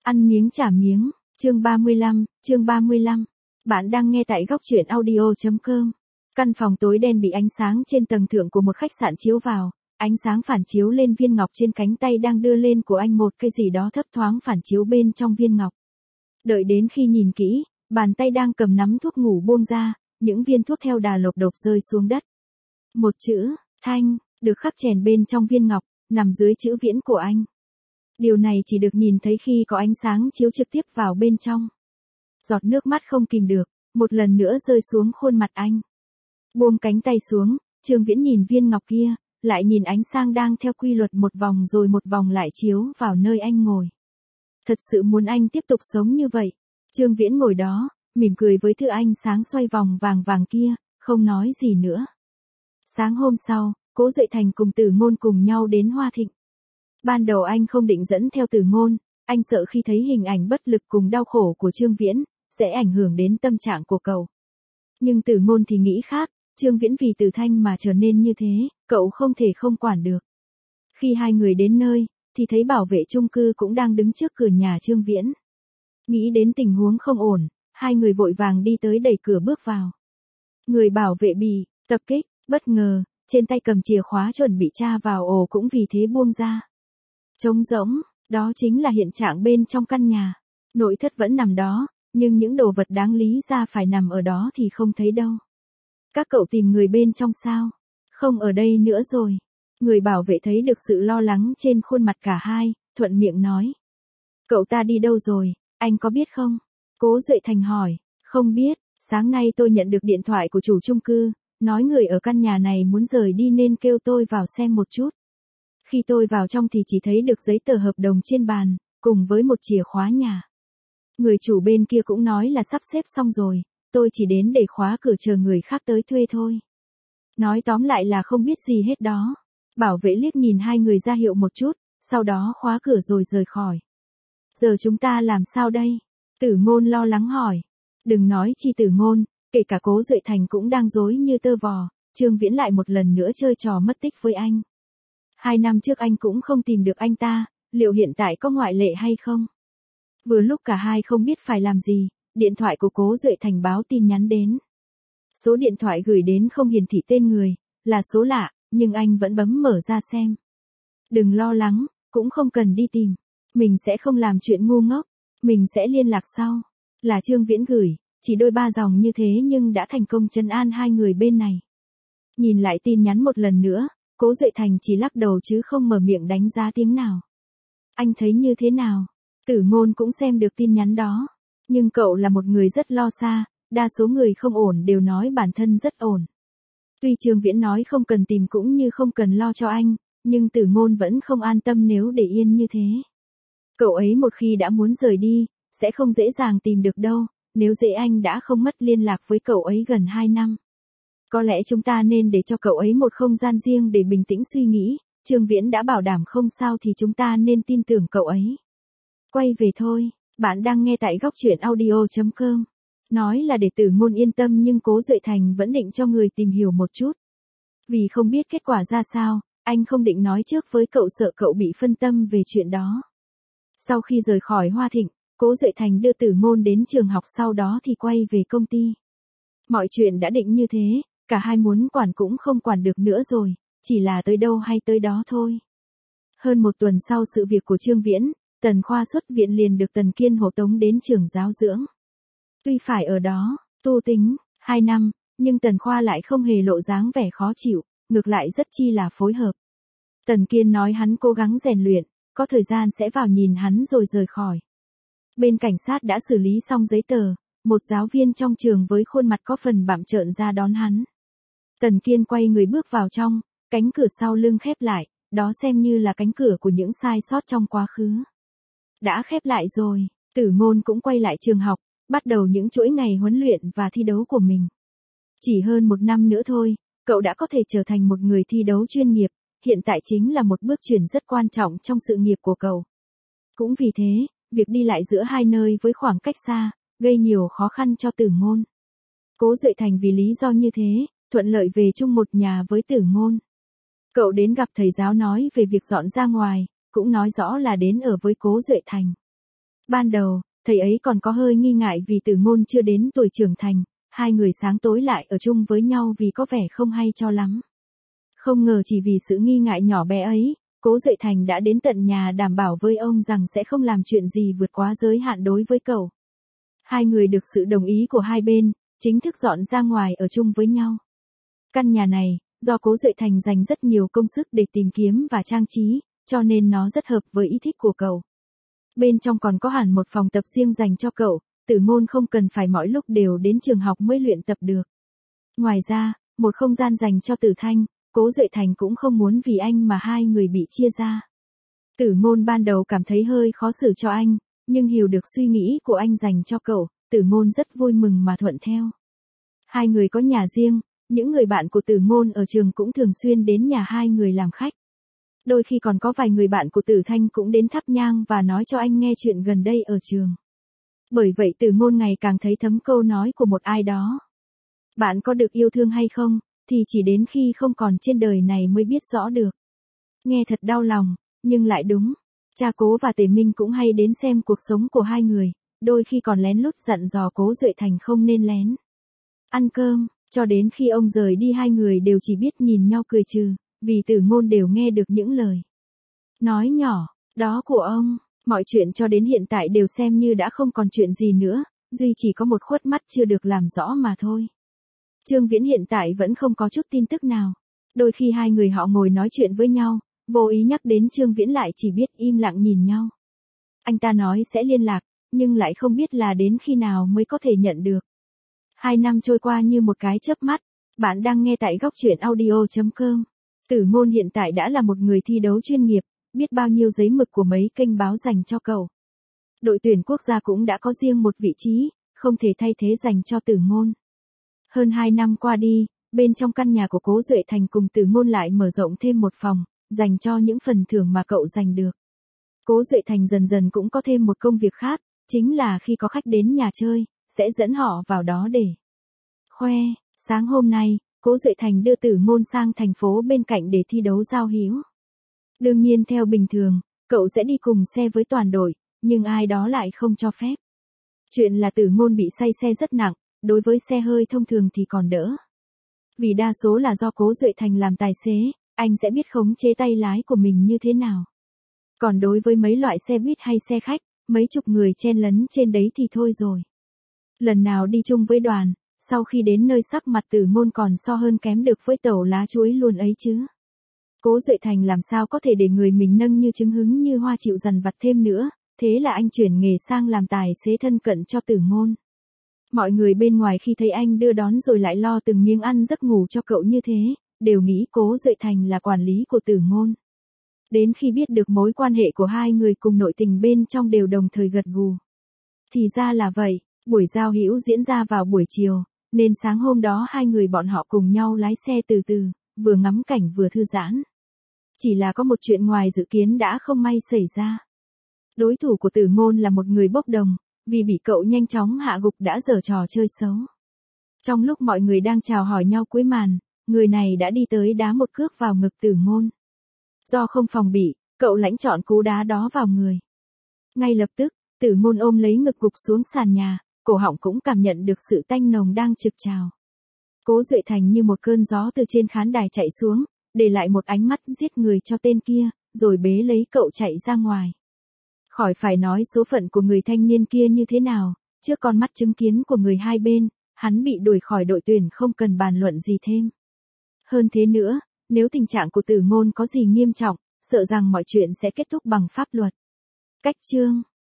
Ăn miếng trả miếng, chương 35. Bạn đang nghe tại góc truyện audio.com. Căn phòng tối đen bị ánh sáng trên tầng thượng của một khách sạn chiếu vào, ánh sáng phản chiếu lên viên ngọc trên cánh tay đang đưa lên của anh, một cái gì đó thấp thoáng phản chiếu bên trong viên ngọc. Đợi đến khi nhìn kỹ, bàn tay đang cầm nắm thuốc ngủ buông ra, những viên thuốc theo đà lộc độc rơi xuống đất. Một chữ, Thanh, được khắc chèn bên trong viên ngọc, nằm dưới chữ Viễn của anh. Điều này chỉ được nhìn thấy khi có ánh sáng chiếu trực tiếp vào bên trong. Giọt nước mắt không kìm được, một lần nữa rơi xuống khuôn mặt anh. Buông cánh tay xuống, Trương Viễn nhìn viên ngọc kia, lại nhìn ánh sáng đang theo quy luật một vòng rồi một vòng lại chiếu vào nơi anh ngồi. Thật sự muốn anh tiếp tục sống như vậy. Trương Viễn ngồi đó, mỉm cười với thứ ánh sáng xoay vòng vàng vàng kia, không nói gì nữa. Sáng hôm sau, Cố Duệ Thành cùng Tử Ngôn cùng nhau đến Hoa Thịnh. Ban đầu anh không định dẫn theo Tử Ngôn, anh sợ khi thấy hình ảnh bất lực cùng đau khổ của Trương Viễn, sẽ ảnh hưởng đến tâm trạng của cậu. Nhưng Tử Ngôn thì nghĩ khác, Trương Viễn vì Tử Thanh mà trở nên như thế, cậu không thể không quản được. Khi hai người đến nơi, thì thấy bảo vệ chung cư cũng đang đứng trước cửa nhà Trương Viễn. Nghĩ đến tình huống không ổn, hai người vội vàng đi tới đẩy cửa bước vào. Người bảo vệ bị tập kích, bất ngờ, trên tay cầm chìa khóa chuẩn bị tra vào ổ cũng vì thế buông ra. Trống rỗng, đó chính là hiện trạng bên trong căn nhà. Nội thất vẫn nằm đó, nhưng những đồ vật đáng lý ra phải nằm ở đó thì không thấy đâu. Các cậu tìm người bên trong sao? Không ở đây nữa rồi. Người bảo vệ thấy được sự lo lắng trên khuôn mặt cả hai, thuận miệng nói. Cậu ta đi đâu rồi, anh có biết không? Cố Duệ Thành hỏi. Không biết, sáng nay tôi nhận được điện thoại của chủ chung cư, nói người ở căn nhà này muốn rời đi nên kêu tôi vào xem một chút. Khi tôi vào trong thì chỉ thấy được giấy tờ hợp đồng trên bàn, cùng với một chìa khóa nhà. Người chủ bên kia cũng nói là sắp xếp xong rồi, tôi chỉ đến để khóa cửa chờ người khác tới thuê thôi. Nói tóm lại là không biết gì hết đó. Bảo vệ liếc nhìn hai người ra hiệu một chút, sau đó khóa cửa rồi rời khỏi. Giờ chúng ta làm sao đây? Tử Ngôn lo lắng hỏi. Đừng nói chi Tử Ngôn, kể cả Cố Duệ Thành cũng đang rối như tơ vò, Trương Viễn lại một lần nữa chơi trò mất tích với anh. 2 năm trước anh cũng không tìm được anh ta, liệu hiện tại có ngoại lệ hay không? Vừa lúc cả hai không biết phải làm gì, điện thoại của Cố Duệ Thành báo tin nhắn đến. Số điện thoại gửi đến không hiển thị tên người, là số lạ, nhưng anh vẫn bấm mở ra xem. Đừng lo lắng, cũng không cần đi tìm. Mình sẽ không làm chuyện ngu ngốc, mình sẽ liên lạc sau. Là Trương Viễn gửi, chỉ đôi ba dòng như thế nhưng đã thành công trấn an hai người bên này. Nhìn lại tin nhắn một lần nữa, Cố Duệ Thành chỉ lắc đầu chứ không mở miệng đánh giá tiếng nào. Anh thấy như thế nào? Tử Ngôn cũng xem được tin nhắn đó. Nhưng cậu là một người rất lo xa, đa số người không ổn đều nói bản thân rất ổn. Tuy Trương Viễn nói không cần tìm cũng như không cần lo cho anh, nhưng Tử Ngôn vẫn không an tâm nếu để yên như thế. Cậu ấy một khi đã muốn rời đi, sẽ không dễ dàng tìm được đâu, nếu dễ anh đã không mất liên lạc với cậu ấy gần 2 năm. Có lẽ chúng ta nên để cho cậu ấy một không gian riêng để bình tĩnh suy nghĩ, Trương Viễn đã bảo đảm không sao thì chúng ta nên tin tưởng cậu ấy. Quay về thôi, bạn đang nghe tại góc truyện audio.com. Nói là để Tử Ngôn yên tâm nhưng Cố Duệ Thành vẫn định cho người tìm hiểu một chút. Vì không biết kết quả ra sao, anh không định nói trước với cậu sợ cậu bị phân tâm về chuyện đó. Sau khi rời khỏi Hoa Thịnh, Cố Duệ Thành đưa Tử Ngôn đến trường học sau đó thì quay về công ty. Mọi chuyện đã định như thế, cả hai muốn quản cũng không quản được nữa rồi, chỉ là tới đâu hay tới đó thôi. Hơn một tuần sau sự việc của Trương Viễn, Tần Khoa xuất viện liền được Tần Kiên hộ tống đến trường giáo dưỡng. Tuy phải ở đó, tu tính, 2 năm, nhưng Tần Khoa lại không hề lộ dáng vẻ khó chịu, ngược lại rất chi là phối hợp. Tần Kiên nói hắn cố gắng rèn luyện, có thời gian sẽ vào nhìn hắn rồi rời khỏi. Bên cảnh sát đã xử lý xong giấy tờ, một giáo viên trong trường với khuôn mặt có phần bặm trợn ra đón hắn. Tần Kiên quay người bước vào trong, cánh cửa sau lưng khép lại, đó xem như là cánh cửa của những sai sót trong quá khứ. Đã khép lại rồi, Tử Ngôn cũng quay lại trường học, bắt đầu những chuỗi ngày huấn luyện và thi đấu của mình. Chỉ hơn 1 năm nữa thôi, cậu đã có thể trở thành một người thi đấu chuyên nghiệp, hiện tại chính là một bước chuyển rất quan trọng trong sự nghiệp của cậu. Cũng vì thế, việc đi lại giữa hai nơi với khoảng cách xa, gây nhiều khó khăn cho Tử Ngôn. Cố Duệ Thành vì lý do như thế, thuận lợi về chung một nhà với Tử Ngôn. Cậu đến gặp thầy giáo nói về việc dọn ra ngoài, cũng nói rõ là đến ở với Cố Duệ Thành. Ban đầu, thầy ấy còn có hơi nghi ngại vì Tử Ngôn chưa đến tuổi trưởng thành, hai người sáng tối lại ở chung với nhau vì có vẻ không hay cho lắm. Không ngờ chỉ vì sự nghi ngại nhỏ bé ấy, Cố Duệ Thành đã đến tận nhà đảm bảo với ông rằng sẽ không làm chuyện gì vượt quá giới hạn đối với cậu. Hai người được sự đồng ý của hai bên, chính thức dọn ra ngoài ở chung với nhau. Căn nhà này, do Cố Duệ Thành dành rất nhiều công sức để tìm kiếm và trang trí, cho nên nó rất hợp với ý thích của cậu. Bên trong còn có hẳn một phòng tập riêng dành cho cậu, Tử Ngôn không cần phải mỗi lúc đều đến trường học mới luyện tập được. Ngoài ra, một không gian dành cho Tử Thanh, Cố Duệ Thành cũng không muốn vì anh mà hai người bị chia ra. Tử Ngôn ban đầu cảm thấy hơi khó xử cho anh, nhưng hiểu được suy nghĩ của anh dành cho cậu, Tử Ngôn rất vui mừng mà thuận theo. Hai người có nhà riêng, những người bạn của Tử Ngôn ở trường cũng thường xuyên đến nhà hai người làm khách. Đôi khi còn có vài người bạn của Tử Thanh cũng đến thắp nhang và nói cho anh nghe chuyện gần đây ở trường. Bởi vậy Tử Ngôn ngày càng thấy thấm câu nói của một ai đó. Bạn có được yêu thương hay không, thì chỉ đến khi không còn trên đời này mới biết rõ được. Nghe thật đau lòng, nhưng lại đúng. Cha Cố và Tề Minh cũng hay đến xem cuộc sống của hai người, đôi khi còn lén lút dặn dò Cố Duệ Thành không nên lén ăn cơm, cho đến khi ông rời đi hai người đều chỉ biết nhìn nhau cười trừ, vì Tử Ngôn đều nghe được những lời nói nhỏ đó của ông. Mọi chuyện cho đến hiện tại đều xem như đã không còn chuyện gì nữa, duy chỉ có một khuất mắt chưa được làm rõ mà thôi. Trương Viễn hiện tại vẫn không có chút tin tức nào. Đôi khi hai người họ ngồi nói chuyện với nhau, vô ý nhắc đến Trương Viễn lại chỉ biết im lặng nhìn nhau. Anh ta nói sẽ liên lạc, nhưng lại không biết là đến khi nào mới có thể nhận được. 2 năm trôi qua như một cái chớp mắt. Bạn đang nghe tại góc truyện audio.com. Tử Ngôn hiện tại đã là một người thi đấu chuyên nghiệp, biết bao nhiêu giấy mực của mấy kênh báo dành cho cậu. Đội tuyển quốc gia cũng đã có riêng một vị trí, không thể thay thế dành cho Tử Ngôn. Hơn 2 năm qua đi, bên trong căn nhà của Cố Duệ Thành cùng Tử Ngôn lại mở rộng thêm một phòng, dành cho những phần thưởng mà cậu giành được. Cố Duệ Thành dần dần cũng có thêm một công việc khác, chính là khi có khách đến nhà chơi, sẽ dẫn họ vào đó để khoe. Sáng hôm nay, Cố Duệ Thành đưa Tử Ngôn sang thành phố bên cạnh để thi đấu giao hữu. Đương nhiên theo bình thường, cậu sẽ đi cùng xe với toàn đội, nhưng ai đó lại không cho phép. Chuyện là Tử Ngôn bị say xe rất nặng, đối với xe hơi thông thường thì còn đỡ. Vì đa số là do Cố Duệ Thành làm tài xế, anh sẽ biết khống chế tay lái của mình như thế nào. Còn đối với mấy loại xe buýt hay xe khách, mấy chục người chen lấn trên đấy thì thôi rồi. Lần nào đi chung với đoàn, sau khi đến nơi sắc mặt Tử Ngôn còn so hơn kém được với tẩu lá chuối luôn ấy chứ. Cố Duệ Thành làm sao có thể để người mình nâng như trứng hứng như hoa chịu dằn vặt thêm nữa, thế là anh chuyển nghề sang làm tài xế thân cận cho Tử Ngôn. Mọi người bên ngoài khi thấy anh đưa đón rồi lại lo từng miếng ăn giấc ngủ cho cậu như thế, đều nghĩ Cố Duệ Thành là quản lý của Tử Ngôn. Đến khi biết được mối quan hệ của hai người cùng nội tình bên trong đều đồng thời gật gù. Thì ra là vậy, buổi giao hữu diễn ra vào buổi chiều, nên sáng hôm đó hai người bọn họ cùng nhau lái xe từ từ, vừa ngắm cảnh vừa thư giãn. Chỉ là có một chuyện ngoài dự kiến đã không may xảy ra. Đối thủ của Tử Ngôn là một người bốc đồng, vì bị cậu nhanh chóng hạ gục đã giở trò chơi xấu. Trong lúc mọi người đang chào hỏi nhau cuối màn, người này đã đi tới đá một cước vào ngực Tử Ngôn. Do không phòng bị, cậu lãnh chọn cú đá đó vào người. Ngay lập tức, Tử Ngôn ôm lấy ngực gục xuống sàn nhà, cổ họng cũng cảm nhận được sự tanh nồng đang trực trào. Cố Duệ Thành như một cơn gió từ trên khán đài chạy xuống, để lại một ánh mắt giết người cho tên kia, rồi bế lấy cậu chạy ra ngoài. Khỏi phải nói số phận của người thanh niên kia như thế nào, trước con mắt chứng kiến của người hai bên, hắn bị đuổi khỏi đội tuyển không cần bàn luận gì thêm. Hơn thế nữa, nếu tình trạng của Tử Ngôn có gì nghiêm trọng, sợ rằng mọi chuyện sẽ kết thúc bằng pháp luật. Cách chương